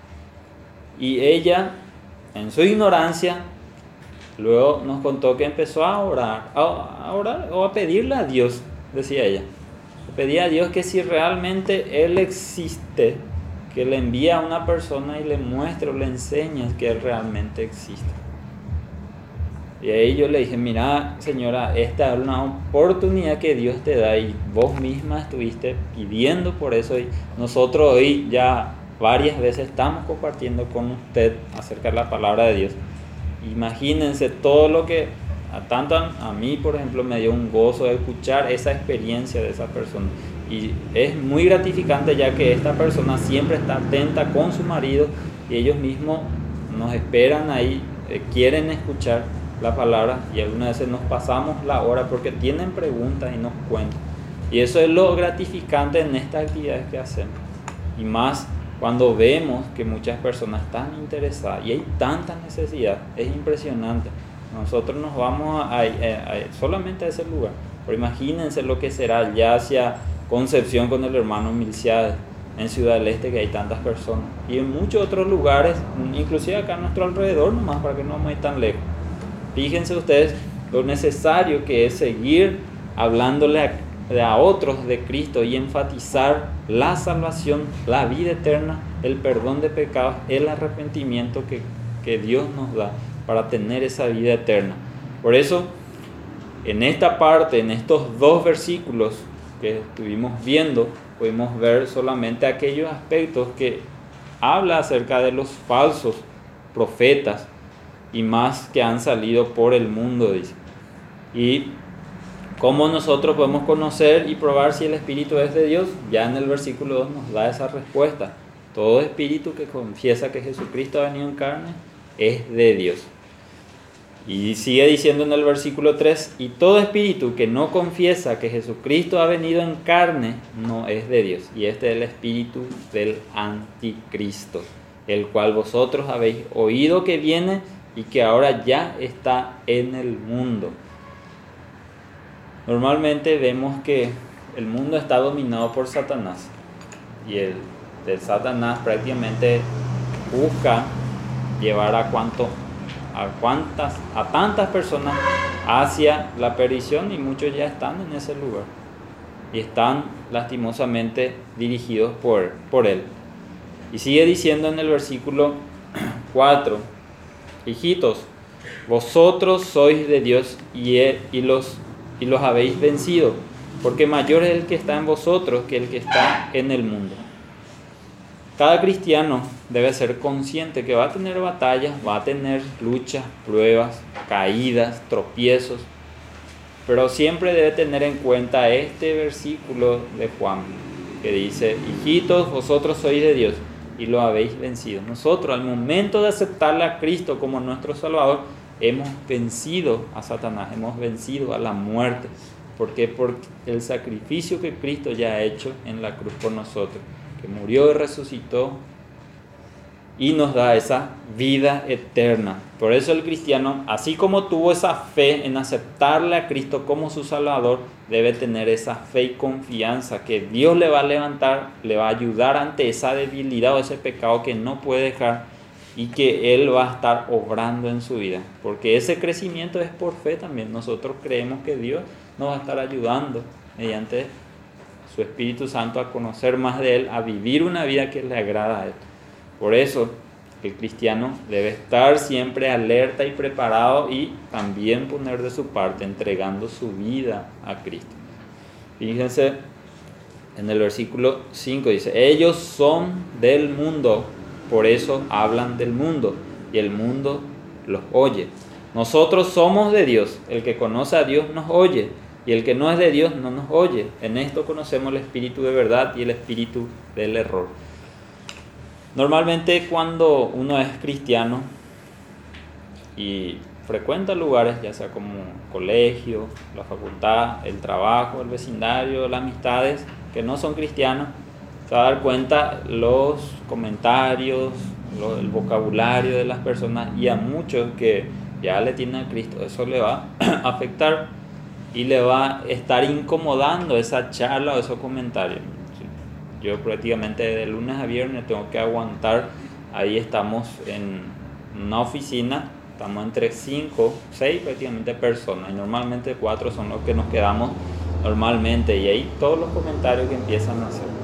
y ella en su ignorancia luego nos contó que empezó a orar, a, a orar o a pedirle a Dios, decía ella. Pedía a Dios que si realmente Él existe, que le envía a una persona y le muestre o le enseñe que Él realmente existe. Y ahí yo le dije, mira señora, esta es una oportunidad que Dios te da y vos misma estuviste pidiendo por eso, y nosotros hoy ya varias veces estamos compartiendo con usted acerca de la palabra de Dios. Imagínense todo lo que a tanto a mí, por ejemplo, me dio un gozo de escuchar esa experiencia de esa persona, y es muy gratificante ya que esta persona siempre está atenta con su marido y ellos mismos nos esperan ahí, eh, quieren escuchar la palabra, y algunas veces nos pasamos la hora porque tienen preguntas y nos cuentan, y eso es lo gratificante en estas actividades que hacemos, y más cuando vemos que muchas personas están interesadas y hay tanta necesidad. Es impresionante. Nosotros nos vamos a, a, a, solamente a ese lugar, pero imagínense lo que será ya hacia Concepción con el hermano Milciades, en Ciudad del Este, que hay tantas personas, y en muchos otros lugares, inclusive acá a nuestro alrededor nomás, para que no vamos a ir tan lejos. Fíjense ustedes lo necesario que es seguir hablándole a, a otros de Cristo y enfatizar la salvación, la vida eterna, el perdón de pecados, el arrepentimiento que, que Dios nos da para tener esa vida eterna. Por eso, en esta parte, en estos dos versículos que estuvimos viendo, podemos ver solamente aquellos aspectos que habla acerca de los falsos profetas y más que han salido por el mundo, dice. Y cómo nosotros podemos conocer y probar si el Espíritu es de Dios, ya en el versículo dos nos da esa respuesta. Todo espíritu que confiesa que Jesucristo ha venido en carne es de Dios. Y sigue diciendo en el versículo tres, y todo espíritu que no confiesa que Jesucristo ha venido en carne no es de Dios. Y este es el espíritu del anticristo, el cual vosotros habéis oído que viene y que ahora ya está en el mundo. Normalmente vemos que el mundo está dominado por Satanás, y el de Satanás prácticamente busca llevar a cuanto a cuantas a tantas personas hacia la perdición, y muchos ya están en ese lugar y están lastimosamente dirigidos por, por él. Y sigue diciendo en el versículo cuatro, hijitos, vosotros sois de Dios y, él, y, los, y los habéis vencido, porque mayor es el que está en vosotros que el que está en el mundo. Cada cristiano debe ser consciente que va a tener batallas, va a tener luchas, pruebas, caídas, tropiezos, pero siempre debe tener en cuenta este versículo de Juan, que dice, hijitos, vosotros sois de Dios y lo habéis vencido. Nosotros, al momento de aceptarle a Cristo como nuestro Salvador, hemos vencido a Satanás, hemos vencido a la muerte, ¿Por qué? Por el sacrificio que Cristo ya ha hecho en la cruz por nosotros, que murió y resucitó y nos da esa vida eterna. Por eso el cristiano, así como tuvo esa fe en aceptarle a Cristo como su Salvador, debe tener esa fe y confianza que Dios le va a levantar, le va a ayudar ante esa debilidad o ese pecado que no puede dejar, y que Él va a estar obrando en su vida, porque ese crecimiento es por fe también. Nosotros creemos que Dios nos va a estar ayudando mediante su Espíritu Santo a conocer más de Él, a vivir una vida que le agrada a Él. Por eso el cristiano debe estar siempre alerta y preparado, y también poner de su parte entregando su vida a Cristo. Fíjense en el versículo cinco, dice: ellos son del mundo, por eso hablan del mundo, y el mundo los oye. Nosotros somos de Dios, el que conoce a Dios nos oye, y el que no es de Dios no nos oye. En esto conocemos el espíritu de verdad y el espíritu del error. Normalmente cuando uno es cristiano y frecuenta lugares, ya sea como colegio, la facultad, el trabajo, el vecindario, las amistades que no son cristianos, se va a dar cuenta los comentarios, lo, el vocabulario de las personas, y a muchos que ya le tienen a Cristo, eso le va a afectar y le va a estar incomodando esa charla o esos comentarios. Yo prácticamente de lunes a viernes tengo que aguantar. Ahí estamos en una oficina, estamos entre cinco, seis prácticamente personas, y normalmente cuatro son los que nos quedamos normalmente, y ahí todos los comentarios que empiezan a hacer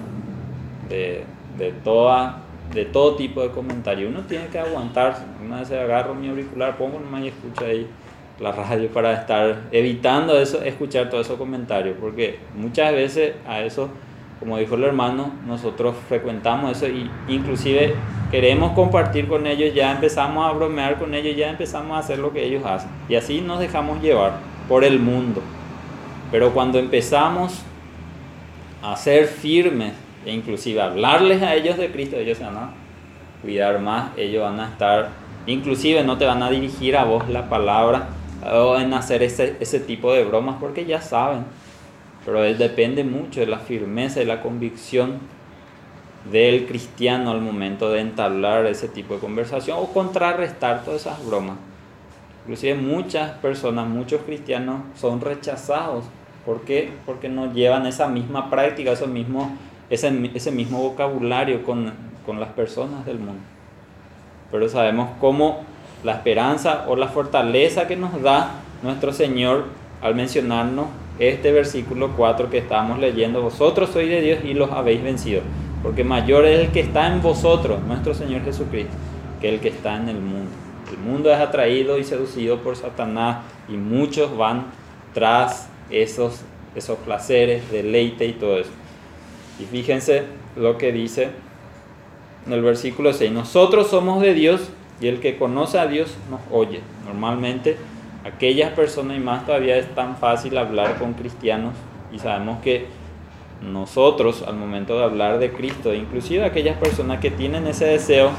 de, de, toda, de todo tipo de comentarios. Uno tiene que aguantarse. Una vez agarro mi auricular, pongo nomás y escucho ahí la radio para estar evitando eso, escuchar todos esos comentarios, porque muchas veces a eso, como dijo el hermano, nosotros frecuentamos eso y inclusive queremos compartir con ellos, ya empezamos a bromear con ellos, ya empezamos a hacer lo que ellos hacen, y así nos dejamos llevar por el mundo. Pero cuando empezamos a ser firmes e inclusive hablarles a ellos de Cristo, ellos se van a cuidar más, ellos van a estar, inclusive no te van a dirigir a vos la palabra o en hacer ese, ese tipo de bromas, porque ya saben. Pero él depende mucho de la firmeza y la convicción del cristiano al momento de entablar ese tipo de conversación o contrarrestar todas esas bromas. Inclusive muchas personas, muchos cristianos son rechazados. ¿Por qué? Porque no llevan esa misma práctica, ese mismo, ese, ese mismo vocabulario con, con las personas del mundo. Pero sabemos cómo la esperanza o la fortaleza que nos da nuestro Señor al mencionarnos este versículo cuatro que estamos leyendo: vosotros sois de Dios y los habéis vencido, porque mayor es el que está en vosotros, nuestro Señor Jesucristo, que el que está en el mundo. El mundo es atraído y seducido por Satanás, y muchos van tras esos, esos placeres, deleite y todo eso. Y fíjense lo que dice en el versículo seis: nosotros somos de Dios y el que conoce a Dios nos oye. Normalmente aquellas personas, y más todavía es tan fácil hablar con cristianos, y sabemos que nosotros al momento de hablar de Cristo, inclusive aquellas personas que tienen ese deseo,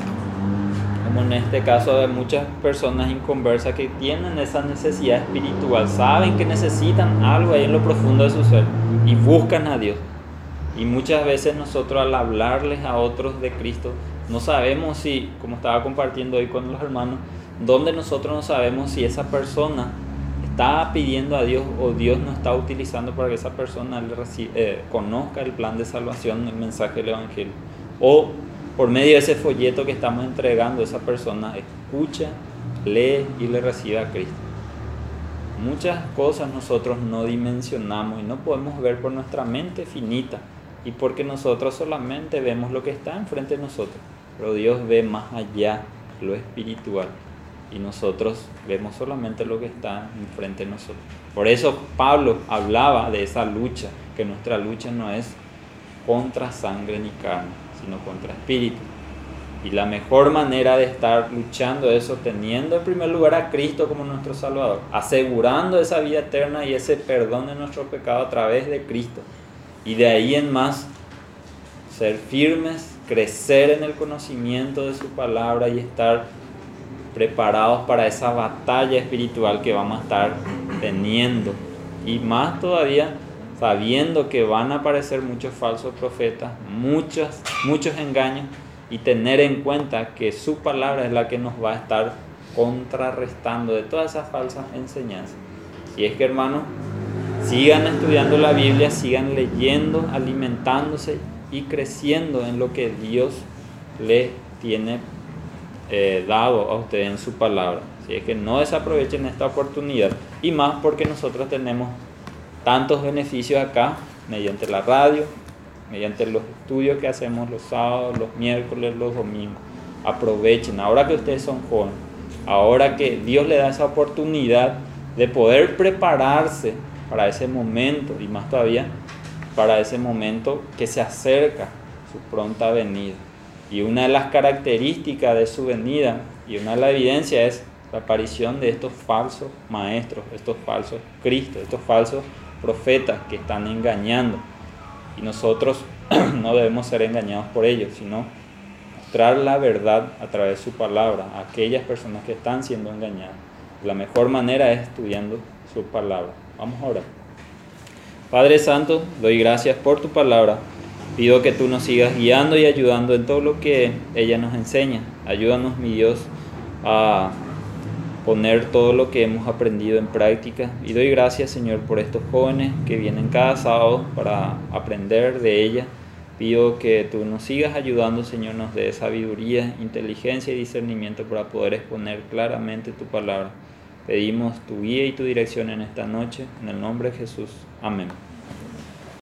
como en este caso de muchas personas inconversas que tienen esa necesidad espiritual, saben que necesitan algo ahí en lo profundo de su ser y buscan a Dios. Y muchas veces nosotros al hablarles a otros de Cristo, no sabemos si, como estaba compartiendo hoy con los hermanos, donde nosotros no sabemos si esa persona está pidiendo a Dios o Dios nos está utilizando para que esa persona le reciba, eh, conozca el plan de salvación, el mensaje del Evangelio, o por medio de ese folleto que estamos entregando, esa persona escucha, lee y le recibe a Cristo. Muchas cosas nosotros no dimensionamos y no podemos ver por nuestra mente finita, y porque nosotros solamente vemos lo que está enfrente de nosotros, pero Dios ve más allá, lo espiritual, y nosotros vemos solamente lo que está enfrente de nosotros. Por eso Pablo hablaba de esa lucha, que nuestra lucha no es contra sangre ni carne, sino contra espíritu. Y la mejor manera de estar luchando eso, teniendo en primer lugar a Cristo como nuestro Salvador, asegurando esa vida eterna y ese perdón de nuestro pecado a través de Cristo, y de ahí en más ser firmes, crecer en el conocimiento de su palabra y estar preparados para esa batalla espiritual que vamos a estar teniendo Y más todavía sabiendo que van a aparecer muchos falsos profetas, muchos, muchos engaños, y tener en cuenta que su palabra es la que nos va a estar contrarrestando de todas esas falsas enseñanzas. Si es que, hermanos, sigan estudiando la Biblia, sigan leyendo, alimentándose y creciendo en lo que Dios le tiene eh, dado a ustedes en su palabra. Si es que no desaprovechen esta oportunidad, y más porque nosotros tenemos tantos beneficios acá, mediante la radio, mediante los estudios que hacemos los sábados, los miércoles, los domingos. Aprovechen, ahora que ustedes son jóvenes, ahora que Dios les da esa oportunidad de poder prepararse para ese momento, y más todavía para ese momento que se acerca su pronta venida. Y una de las características de su venida, y una de las evidencias, es la aparición de estos falsos maestros, estos falsos cristos, estos falsos profetas que están engañando. Y nosotros no debemos ser engañados por ellos, sino mostrar la verdad a través de su palabra a aquellas personas que están siendo engañadas. La mejor manera es estudiando su palabra. Vamos a orar. Padre Santo, doy gracias por tu palabra. Pido que tú nos sigas guiando y ayudando en todo lo que ella nos enseña. Ayúdanos, mi Dios, a poner todo lo que hemos aprendido en práctica. Y doy gracias, Señor, por estos jóvenes que vienen cada sábado para aprender de ella. Pido que tú nos sigas ayudando, Señor, nos dé sabiduría, inteligencia y discernimiento para poder exponer claramente tu palabra. Pedimos tu guía y tu dirección en esta noche, en el nombre de Jesús. Amén.